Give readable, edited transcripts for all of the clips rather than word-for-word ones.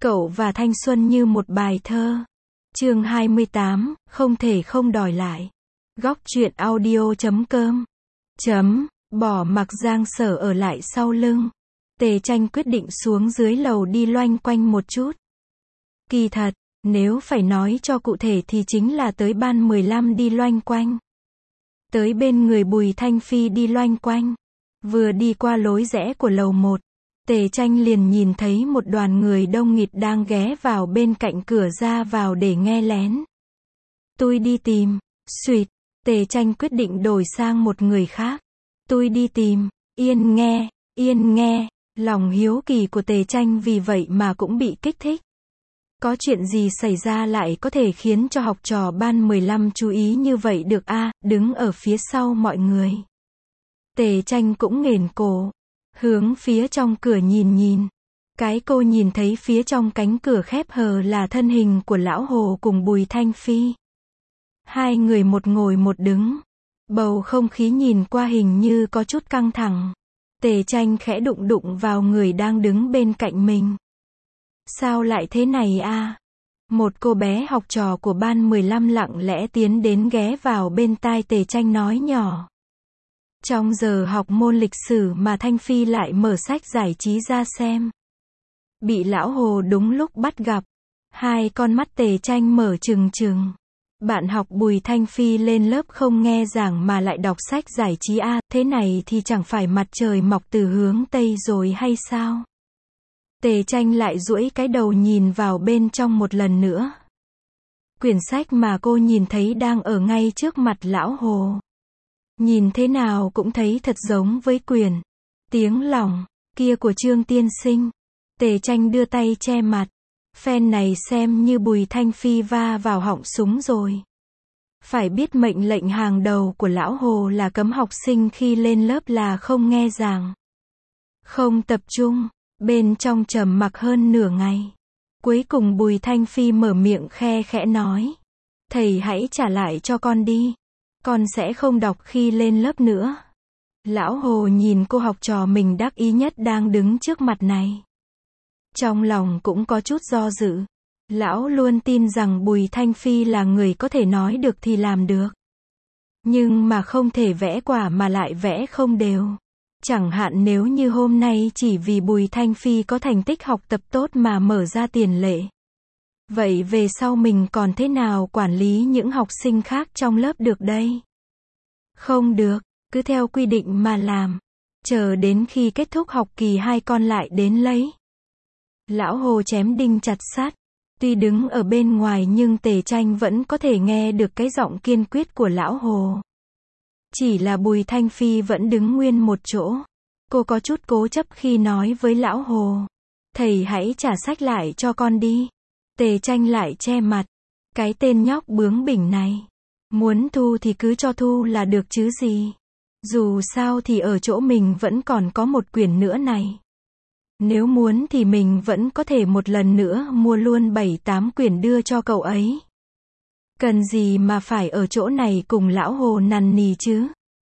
Cậu và thanh xuân như một bài thơ. Chương 28, không thể không đòi lại. Góc truyện audio.com. Bỏ mặc Giang Sở ở lại sau lưng. Tề Tranh quyết định xuống dưới lầu đi loanh quanh một chút. Kỳ thật, nếu phải nói cho cụ thể thì chính là tới ban 15 đi loanh quanh. Tới bên người Bùi Thanh Phi đi loanh quanh. Vừa đi qua lối rẽ của lầu 1, Tề Tranh liền nhìn thấy một đoàn người đông nghịt đang ghé vào bên cạnh cửa ra vào để nghe lén. Tôi đi tìm. Xuỵt, Tề Tranh quyết định đổi sang một người khác. Tôi đi tìm. Yên nghe, yên nghe. Lòng hiếu kỳ của Tề Tranh vì vậy mà cũng bị kích thích. Có chuyện gì xảy ra lại có thể khiến cho học trò ban 15 chú ý như vậy được a? Đứng ở phía sau mọi người. Tề Tranh cũng nghển cổ, hướng phía trong cửa nhìn. Cái cô nhìn thấy phía trong cánh cửa khép hờ là thân hình của Lão Hồ cùng Bùi Thanh Phi. Hai người một ngồi một đứng. Bầu không khí nhìn qua hình như có chút căng thẳng. Tề Tranh khẽ đụng vào người đang đứng bên cạnh mình. Sao lại thế này a? Một cô bé học trò của ban 15 lặng lẽ tiến đến ghé vào bên tai Tề Tranh nói nhỏ. Trong giờ học môn lịch sử mà Thanh Phi lại mở sách giải trí ra xem. Bị Lão Hồ đúng lúc bắt gặp. Hai con mắt Tề Tranh mở trừng. Bạn học Bùi Thanh Phi lên lớp không nghe giảng mà lại đọc sách giải trí a, thế này thì chẳng phải mặt trời mọc từ hướng Tây rồi hay sao? Tề Tranh lại duỗi cái đầu nhìn vào bên trong một lần nữa. Quyển sách mà cô nhìn thấy đang ở ngay trước mặt Lão Hồ. Nhìn thế nào cũng thấy thật giống với quyển Tiếng Lòng kia của Trương Tiên Sinh. Tề Tranh đưa tay che mặt. Phen này xem như Bùi Thanh Phi va vào họng súng rồi. Phải biết mệnh lệnh hàng đầu của Lão Hồ là cấm học sinh khi lên lớp là không nghe giảng, không tập trung. Bên trong trầm mặc hơn nửa ngày. Cuối cùng Bùi Thanh Phi mở miệng khe khẽ nói. Thầy hãy trả lại cho con đi. Con sẽ không đọc khi lên lớp nữa. Lão Hồ nhìn cô học trò mình đắc ý nhất đang đứng trước mặt này. Trong lòng cũng có chút do dự. Lão luôn tin rằng Bùi Thanh Phi là người có thể nói được thì làm được. Nhưng mà không thể vẽ quả mà lại vẽ không đều. Chẳng hạn nếu như hôm nay chỉ vì Bùi Thanh Phi có thành tích học tập tốt mà mở ra tiền lệ. Vậy về sau mình còn thế nào quản lý những học sinh khác trong lớp được đây? Không được, cứ theo quy định mà làm. Chờ đến khi kết thúc học kỳ 2 con lại đến lấy. Lão Hồ chém đinh chặt sắt. Tuy đứng ở bên ngoài nhưng Tề Tranh vẫn có thể nghe được cái giọng kiên quyết của Lão Hồ. Chỉ là Bùi Thanh Phi vẫn đứng nguyên một chỗ. Cô có chút cố chấp khi nói với Lão Hồ. Thầy hãy trả sách lại cho con đi. Tề Tranh lại che mặt. Cái tên nhóc bướng bỉnh này. Muốn thu thì cứ cho thu là được chứ gì. Dù sao thì ở chỗ mình vẫn còn có một quyển nữa này. Nếu muốn thì mình vẫn có thể một lần nữa mua luôn 7-8 quyển đưa cho cậu ấy. Cần gì mà phải ở chỗ này cùng Lão Hồ nằn nì chứ?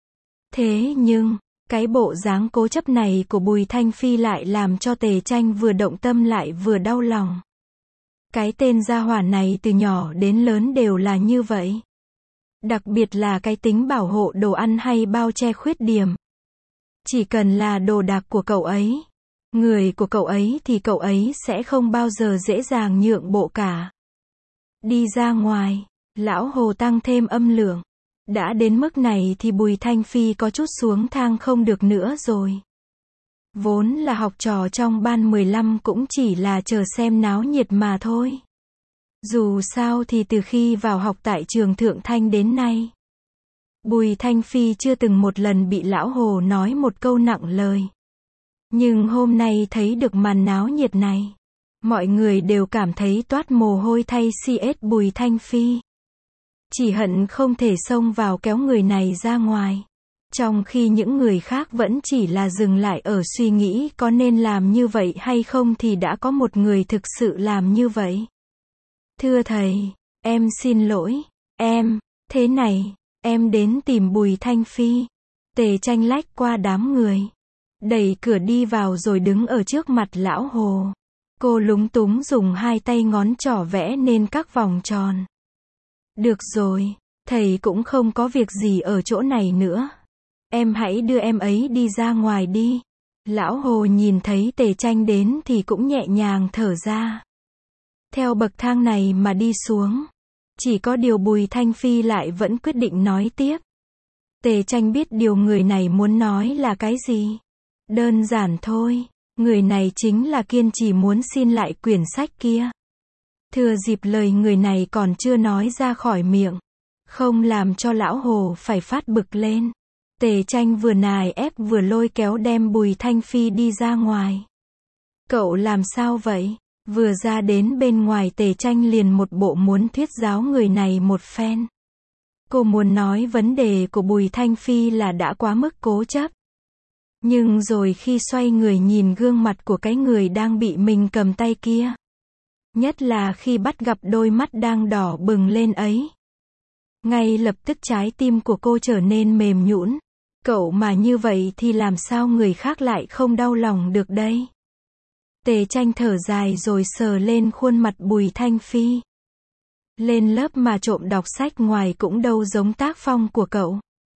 Thế nhưng, cái bộ dáng cố chấp này của Bùi Thanh Phi lại làm cho Tề Tranh vừa động tâm lại vừa đau lòng. Cái tên gia hỏa này từ nhỏ đến lớn đều là như vậy. Đặc biệt là cái tính bảo hộ đồ ăn hay bao che khuyết điểm. Chỉ cần là đồ đạc của cậu ấy, người của cậu ấy thì cậu ấy sẽ không bao giờ dễ dàng nhượng bộ cả. Đi ra ngoài, Lão Hồ tăng thêm âm lượng. Đã đến mức này thì Bùi Thanh Phi có chút xuống thang không được nữa rồi. Vốn là học trò trong ban 15 cũng chỉ là chờ xem náo nhiệt mà thôi. Dù sao thì từ khi vào học tại trường Thượng Thanh đến nay, Bùi Thanh Phi chưa từng một lần bị Lão Hồ nói một câu nặng lời. Nhưng hôm nay thấy được màn náo nhiệt này, mọi người đều cảm thấy toát mồ hôi thay CS Bùi Thanh Phi. Chỉ hận không thể xông vào kéo người này ra ngoài. Trong khi những người khác vẫn chỉ là dừng lại ở suy nghĩ có nên làm như vậy hay không thì đã có một người thực sự làm như vậy. Thưa thầy, em xin lỗi, thế này, em đến tìm Bùi Thanh Phi. Tề Tranh lách qua đám người, đẩy cửa đi vào rồi đứng ở trước mặt Lão Hồ. Cô lúng túng dùng hai tay ngón trỏ vẽ nên các vòng tròn. Được rồi, thầy cũng không có việc gì ở chỗ này nữa. Em hãy đưa em ấy đi ra ngoài đi. Lão Hồ nhìn thấy Tề Tranh đến thì cũng nhẹ nhàng thở ra. Theo bậc thang này mà đi xuống. Chỉ có điều Bùi Thanh Phi lại vẫn quyết định nói tiếp. Tề Tranh biết điều người này muốn nói là cái gì. Đơn giản thôi, người này chính là kiên trì muốn xin lại quyển sách kia. Thừa dịp lời người này còn chưa nói ra khỏi miệng, không làm cho lão Hồ phải phát bực lên. Tề Tranh vừa nài ép vừa lôi kéo đem Bùi Thanh Phi đi ra ngoài. Cậu làm sao vậy? Vừa ra đến bên ngoài Tề Tranh liền một bộ muốn thuyết giáo người này một phen. Cô muốn nói vấn đề của Bùi Thanh Phi là đã quá mức cố chấp. Nhưng rồi khi xoay người nhìn gương mặt của cái người đang bị mình cầm tay kia. Nhất là khi bắt gặp đôi mắt đang đỏ bừng lên ấy. Ngay lập tức trái tim của cô trở nên mềm nhũn. Cậu mà như vậy thì làm sao người khác lại không đau lòng được đây? Tề Tranh thở dài rồi sờ lên khuôn mặt Bùi Thanh Phi. Lên lớp mà trộm đọc sách ngoài cũng đâu giống tác phong của cậu.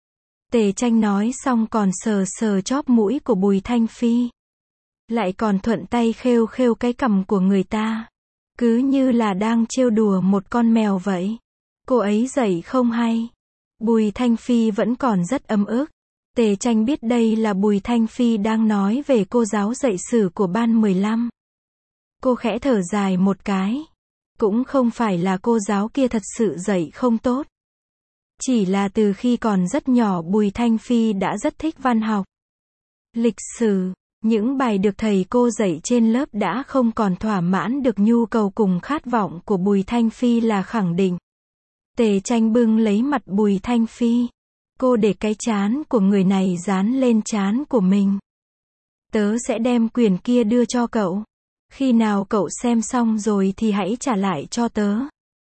Tề Tranh nói xong còn sờ sờ chóp mũi của Bùi Thanh Phi. Lại còn thuận tay khêu khêu cái cằm của người ta. Cứ như là đang trêu đùa một con mèo vậy. Cô ấy dạy không hay. Bùi Thanh Phi vẫn còn rất ấm ức. Tề Tranh biết đây là Bùi Thanh Phi đang nói về cô giáo dạy sử của ban 15. Cô khẽ thở dài một cái. Cũng không phải là cô giáo kia thật sự dạy không tốt. Chỉ là từ khi còn rất nhỏ Bùi Thanh Phi đã rất thích văn học. Lịch sử, những bài được thầy cô dạy trên lớp đã không còn thỏa mãn được nhu cầu cùng khát vọng của Bùi Thanh Phi là khẳng định. Tề Tranh bưng lấy mặt Bùi Thanh Phi. Cô để cái trán của người này dán lên trán của mình. Tớ sẽ đem quyển kia đưa cho cậu. Khi nào cậu xem xong rồi thì hãy trả lại cho tớ.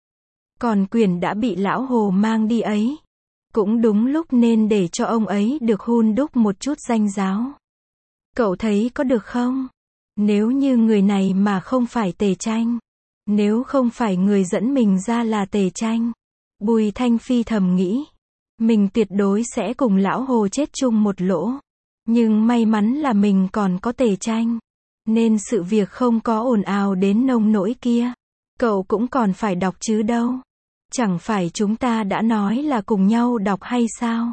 Còn quyển đã bị lão Hồ mang đi ấy. Cũng đúng lúc nên để cho ông ấy được hun đúc một chút danh giáo. Cậu thấy có được không? Nếu như người này mà không phải Tề Tranh. Nếu không phải người dẫn mình ra là Tề Tranh. Bùi Thanh Phi thầm nghĩ. Mình tuyệt đối sẽ cùng lão Hồ chết chung một lỗ. Nhưng may mắn là mình còn có Tề Tranh. Nên sự việc không có ồn ào đến nông nỗi kia. Cậu cũng còn phải đọc chứ đâu. Chẳng phải chúng ta đã nói là cùng nhau đọc hay sao?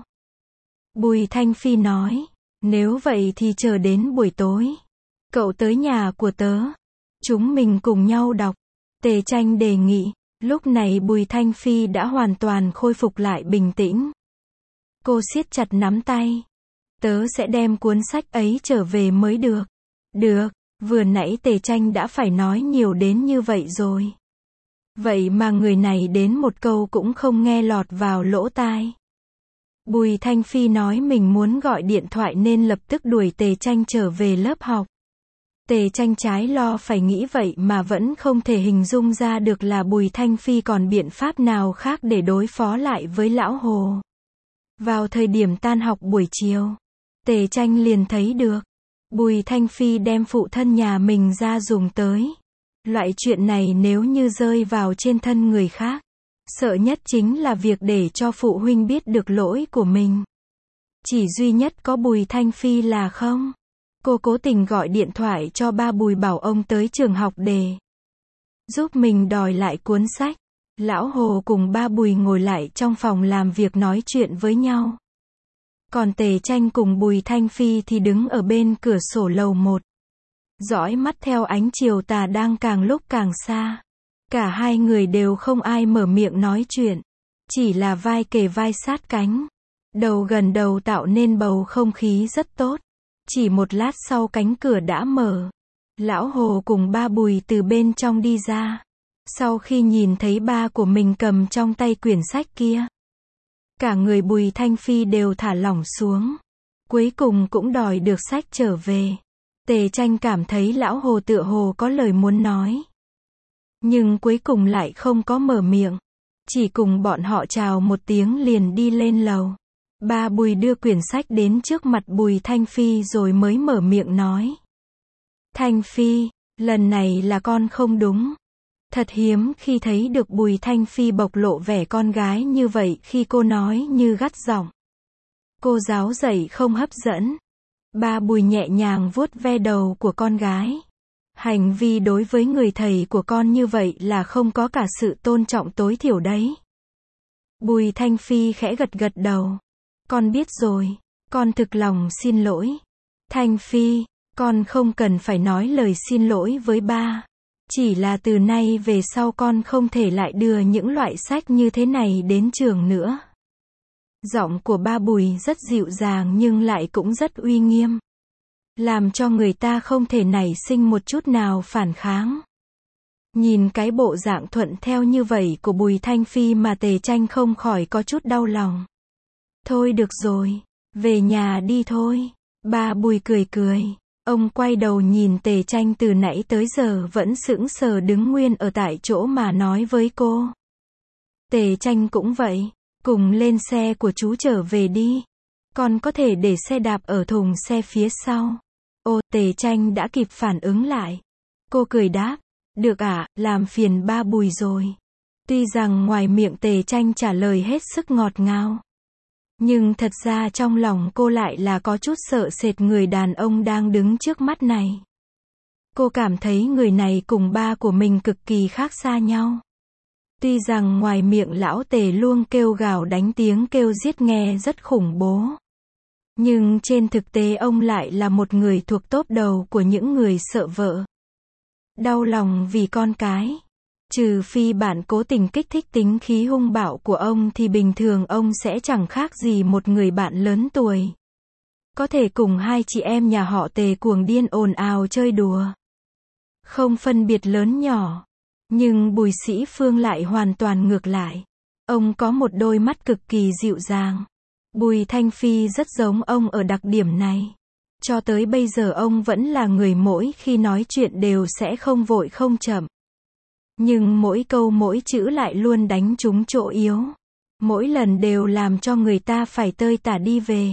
Bùi Thanh Phi nói. Nếu vậy thì chờ đến buổi tối. Cậu tới nhà của tớ. Chúng mình cùng nhau đọc. Tề Tranh đề nghị. Lúc này Bùi Thanh Phi đã hoàn toàn khôi phục lại bình tĩnh. Cô siết chặt nắm tay. Tớ sẽ đem cuốn sách ấy trở về mới được. Được, vừa nãy Tề Tranh đã phải nói nhiều đến như vậy rồi. Vậy mà người này đến một câu cũng không nghe lọt vào lỗ tai. Bùi Thanh Phi nói mình muốn gọi điện thoại nên lập tức đuổi Tề Tranh trở về lớp học. Tề Tranh trái lo phải nghĩ vậy mà vẫn không thể hình dung ra được là Bùi Thanh Phi còn biện pháp nào khác để đối phó lại với lão Hồ. Vào thời điểm tan học buổi chiều, Tề Tranh liền thấy được. Bùi Thanh Phi đem phụ thân nhà mình ra dùng tới. Loại chuyện này nếu như rơi vào trên thân người khác, sợ nhất chính là việc để cho phụ huynh biết được lỗi của mình. Chỉ duy nhất có Bùi Thanh Phi là không. Cô cố tình gọi điện thoại cho ba Bùi bảo ông tới trường học để giúp mình đòi lại cuốn sách. Lão Hồ cùng ba Bùi ngồi lại trong phòng làm việc nói chuyện với nhau. Còn Tề Tranh cùng Bùi Thanh Phi thì đứng ở bên cửa sổ lầu 1. Dõi mắt theo ánh chiều tà đang càng lúc càng xa. Cả hai người đều không ai mở miệng nói chuyện. Chỉ là vai kề vai sát cánh. Đầu gần đầu tạo nên bầu không khí rất tốt. Chỉ một lát sau cánh cửa đã mở. Lão Hồ cùng ba Bùi từ bên trong đi ra. Sau khi nhìn thấy ba của mình cầm trong tay quyển sách kia, cả người Bùi Thanh Phi đều thả lỏng xuống. Cuối cùng cũng đòi được sách trở về. Tề Tranh cảm thấy lão Hồ tựa hồ có lời muốn nói. Nhưng cuối cùng lại không có mở miệng. Chỉ cùng bọn họ chào một tiếng liền đi lên lầu. Ba Bùi đưa quyển sách đến trước mặt Bùi Thanh Phi rồi mới mở miệng nói. Thanh Phi, Lần này là con không đúng. Thật hiếm khi thấy được Bùi Thanh Phi bộc lộ vẻ con gái như vậy khi cô nói như gắt giọng. Cô giáo dạy không hấp dẫn. Ba Bùi nhẹ nhàng vuốt ve đầu của con gái. Hành vi đối với người thầy của con như vậy là không có cả sự tôn trọng tối thiểu đấy. Bùi Thanh Phi khẽ gật gật đầu. Con biết rồi, con thực lòng xin lỗi. Thanh Phi, con không cần phải nói lời xin lỗi với ba. Chỉ là từ nay về sau con không thể lại đưa những loại sách như thế này đến trường nữa. Giọng của ba Bùi rất dịu dàng nhưng lại cũng rất uy nghiêm. Làm cho người ta không thể nảy sinh một chút nào phản kháng. Nhìn cái bộ dạng thuận theo như vậy của Bùi Thanh Phi mà Tề Tranh không khỏi có chút đau lòng. Thôi được rồi, về nhà đi thôi. Ba Bùi cười cười. Ông quay đầu nhìn Tề Tranh từ nãy tới giờ vẫn sững sờ đứng nguyên ở tại chỗ mà nói với cô. Tề Tranh cũng vậy. Cùng lên xe của chú trở về đi. Con có thể để xe đạp ở thùng xe phía sau. Ô, Tề Tranh đã kịp phản ứng lại. Cô cười đáp. Được ạ, làm phiền ba Bùi rồi. Tuy rằng ngoài miệng Tề Tranh trả lời hết sức ngọt ngào. Nhưng thật ra trong lòng cô lại là có chút sợ sệt người đàn ông đang đứng trước mắt này. Cô cảm thấy người này cùng ba của mình cực kỳ khác xa nhau. Tuy rằng ngoài miệng lão Tề luôn kêu gào đánh tiếng kêu giết nghe rất khủng bố. Nhưng trên thực tế ông lại là một người thuộc top đầu của những người sợ vợ. Đau lòng vì con cái. Trừ phi bạn cố tình kích thích tính khí hung bạo của ông thì bình thường ông sẽ chẳng khác gì một người bạn lớn tuổi. Có thể cùng hai chị em nhà họ Tề cuồng điên ồn ào chơi đùa. Không phân biệt lớn nhỏ. Nhưng Bùi Sĩ Phương lại hoàn toàn ngược lại. Ông có một đôi mắt cực kỳ dịu dàng. Bùi Thanh Phi rất giống ông ở đặc điểm này. Cho tới bây giờ ông vẫn là người mỗi khi nói chuyện đều sẽ không vội không chậm. Nhưng mỗi câu mỗi chữ lại luôn đánh trúng chỗ yếu. Mỗi lần đều làm cho người ta phải tơi tả đi về.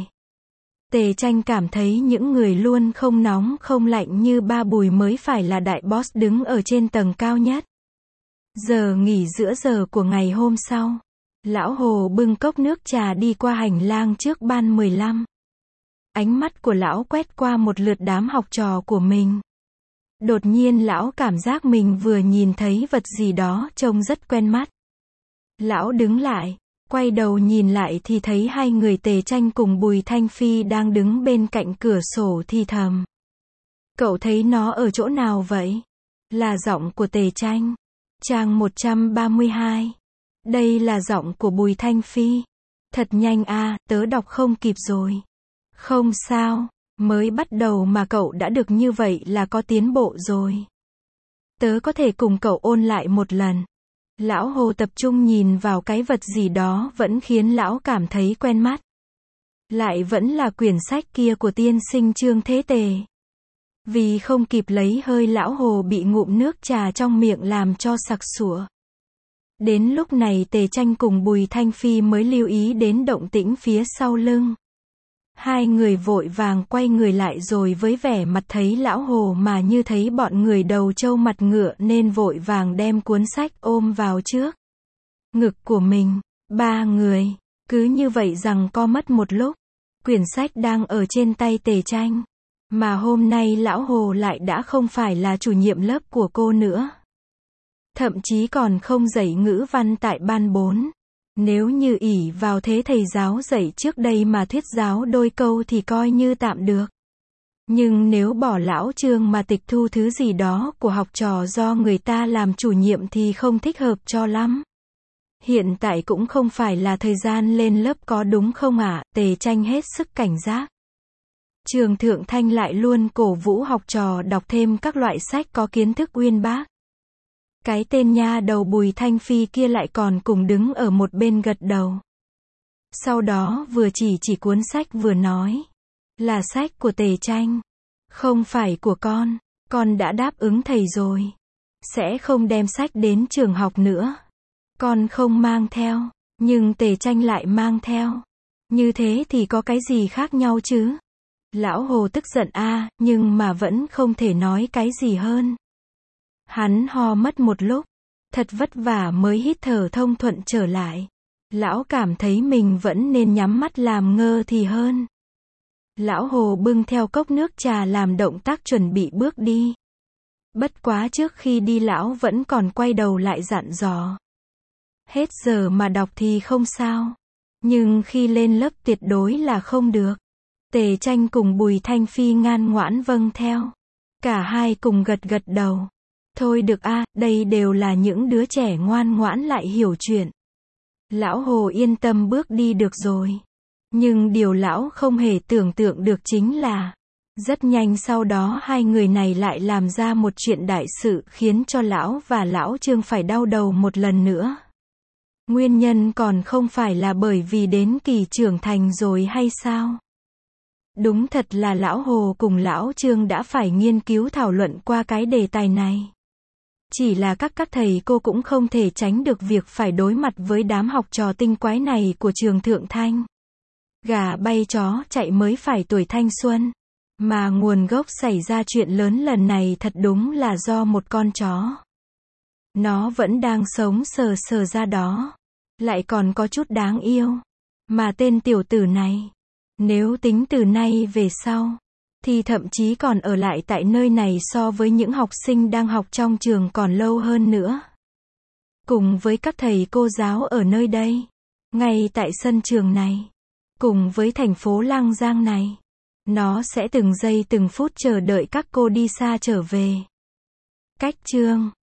Tề Tranh cảm thấy những người luôn không nóng không lạnh như ba Bùi mới phải là đại boss đứng ở trên tầng cao nhất. Giờ nghỉ giữa giờ của ngày hôm sau. Lão Hồ bưng cốc nước trà đi qua hành lang trước ban 15. Ánh mắt của lão quét qua một lượt đám học trò của mình. Đột nhiên lão cảm giác mình vừa nhìn thấy vật gì đó trông rất quen mắt. Lão đứng lại, quay đầu nhìn lại thì thấy hai người Tề Tranh cùng Bùi Thanh Phi đang đứng bên cạnh cửa sổ thì thầm. Cậu thấy nó ở chỗ nào vậy? Là giọng của Tề Tranh. Trang 132. Đây là giọng của Bùi Thanh Phi. Thật nhanh a, tớ đọc không kịp rồi. Không sao, mới bắt đầu mà cậu đã được như vậy là có tiến bộ rồi. Tớ có thể cùng cậu ôn lại một lần. Lão Hồ tập trung nhìn vào cái vật gì đó vẫn khiến lão cảm thấy quen mắt. Lại vẫn là quyển sách kia của tiên sinh Trương Thế Tề. Vì không kịp lấy hơi lão Hồ bị ngụm nước trà trong miệng làm cho sặc sụa. Đến lúc này Tề Tranh cùng Bùi Thanh Phi mới lưu ý đến động tĩnh phía sau lưng. Hai người vội vàng quay người lại rồi với vẻ mặt thấy lão Hồ mà như thấy bọn người đầu trâu mặt ngựa nên vội vàng đem cuốn sách ôm vào trước ngực của mình. Ba người, cứ như vậy rằng co mất một lúc. Quyển sách đang ở trên tay Tề Tranh. Mà hôm nay lão Hồ lại đã không phải là chủ nhiệm lớp của cô nữa. Thậm chí còn không dạy ngữ văn tại ban 4. Nếu như ỷ vào thế thầy giáo dạy trước đây mà thuyết giáo đôi câu thì coi như tạm được. Nhưng nếu bỏ lão Trương mà tịch thu thứ gì đó của học trò do người ta làm chủ nhiệm thì không thích hợp cho lắm. Hiện tại cũng không phải là thời gian lên lớp có đúng không ạ? Tề Tranh hết sức cảnh giác. Trường Thượng Thanh lại luôn cổ vũ học trò đọc thêm các loại sách có kiến thức uyên bác. Cái tên nha đầu Bùi Thanh Phi kia lại còn cùng đứng ở một bên gật đầu. Sau đó vừa chỉ cuốn sách vừa nói. Là sách của Tề Tranh. Không phải của con đã đáp ứng thầy rồi. Sẽ không đem sách đến trường học nữa. Con không mang theo, nhưng Tề Tranh lại mang theo. Như thế thì có cái gì khác nhau chứ? Lão Hồ tức giận nhưng mà vẫn không thể nói cái gì hơn. Hắn ho mất một lúc, thật vất vả mới hít thở thông thuận trở lại. Lão cảm thấy mình vẫn nên nhắm mắt làm ngơ thì hơn. Lão Hồ bưng theo cốc nước trà làm động tác chuẩn bị bước đi. Bất quá trước khi đi lão vẫn còn quay đầu lại dặn dò. Hết giờ mà đọc thì không sao. Nhưng khi lên lớp tuyệt đối là không được. Tề Tranh cùng Bùi Thanh Phi ngoan ngoãn vâng theo. Cả hai cùng gật gật đầu. Thôi được a, đây đều là những đứa trẻ ngoan ngoãn lại hiểu chuyện. Lão Hồ yên tâm bước đi được rồi. Nhưng điều lão không hề tưởng tượng được chính là, rất nhanh sau đó hai người này lại làm ra một chuyện đại sự khiến cho lão và lão Trương phải đau đầu một lần nữa. Nguyên nhân còn không phải là bởi vì đến kỳ trưởng thành rồi hay sao? Đúng thật là lão Hồ cùng lão Trương đã phải nghiên cứu thảo luận qua cái đề tài này. Chỉ là các thầy cô cũng không thể tránh được việc phải đối mặt với đám học trò tinh quái này của trường Thượng Thanh. Gà bay chó chạy mới phải tuổi thanh xuân. Mà nguồn gốc xảy ra chuyện lớn lần này thật đúng là do một con chó. Nó vẫn đang sống sờ sờ ra đó. Lại còn có chút đáng yêu. Mà tên tiểu tử này, nếu tính từ nay về sau, thì thậm chí còn ở lại tại nơi này so với những học sinh đang học trong trường còn lâu hơn nữa. Cùng với các thầy cô giáo ở nơi đây, ngay tại sân trường này, cùng với thành phố Lăng Giang này, nó sẽ từng giây từng phút chờ đợi các cô đi xa trở về. Cách chương